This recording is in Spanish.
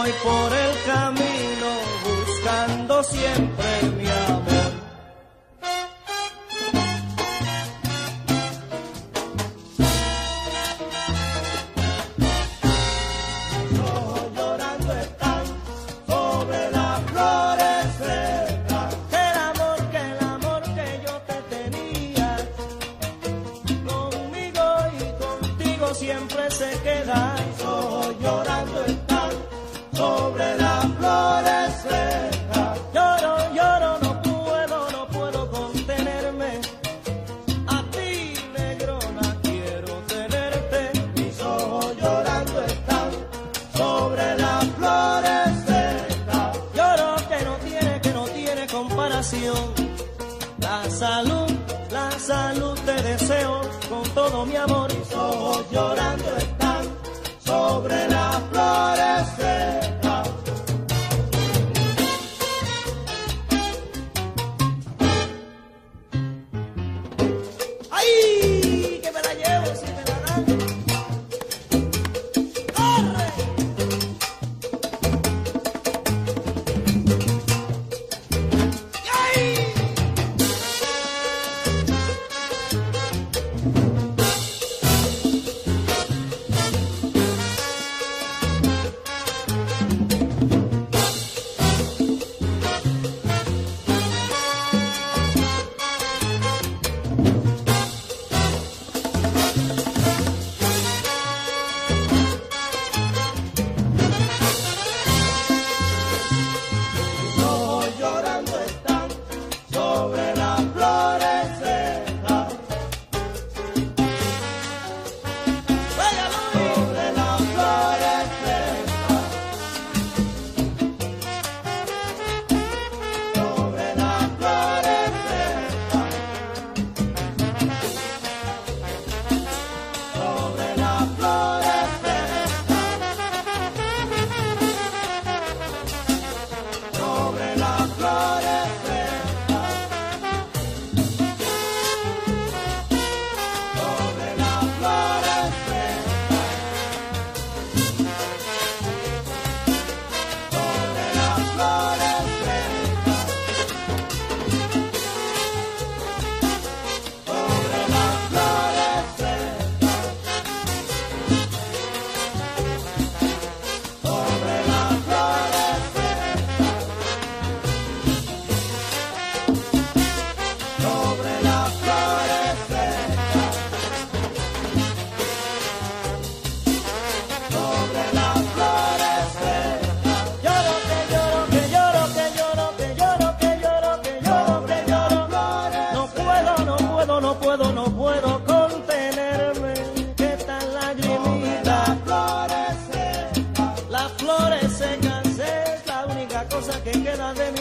voy por el camino buscando siempre mi amor. Los ojos llorando están sobre las flores secas. El amor que yo te tenía, conmigo y contigo siempre se queda. Los ojos llorando están sobre las flores secas. Lloro, lloro, no puedo contenerme. A ti, negrona, quiero tenerte. Mis ojos llorando están sobre las flores secas. Lloro que no tiene comparación. La salud te deseo con todo mi amor. Mis ojos llorando están sobre las flores secas. ¡Ay! Que me la llevo si me la dan. ¡Corre! ¡Ay! Mis ojos llorando están sobre las flores secas. Sobre las flores secas. Sobre las flores secas. Sobre las flores secas. Sobre las flores secas. Sobre las flores secas. Sobre las flores secas. Sobre las flores secas. Sobre las flores secas. Sobre las flores secas. Sobre las flores secas. Lloro que lloro que lloro que lloro que lloro que lloro que lloro que lloro. No puedo contenerme. Que tan lagrimita. Las flores secas es la única cosa que queda de mi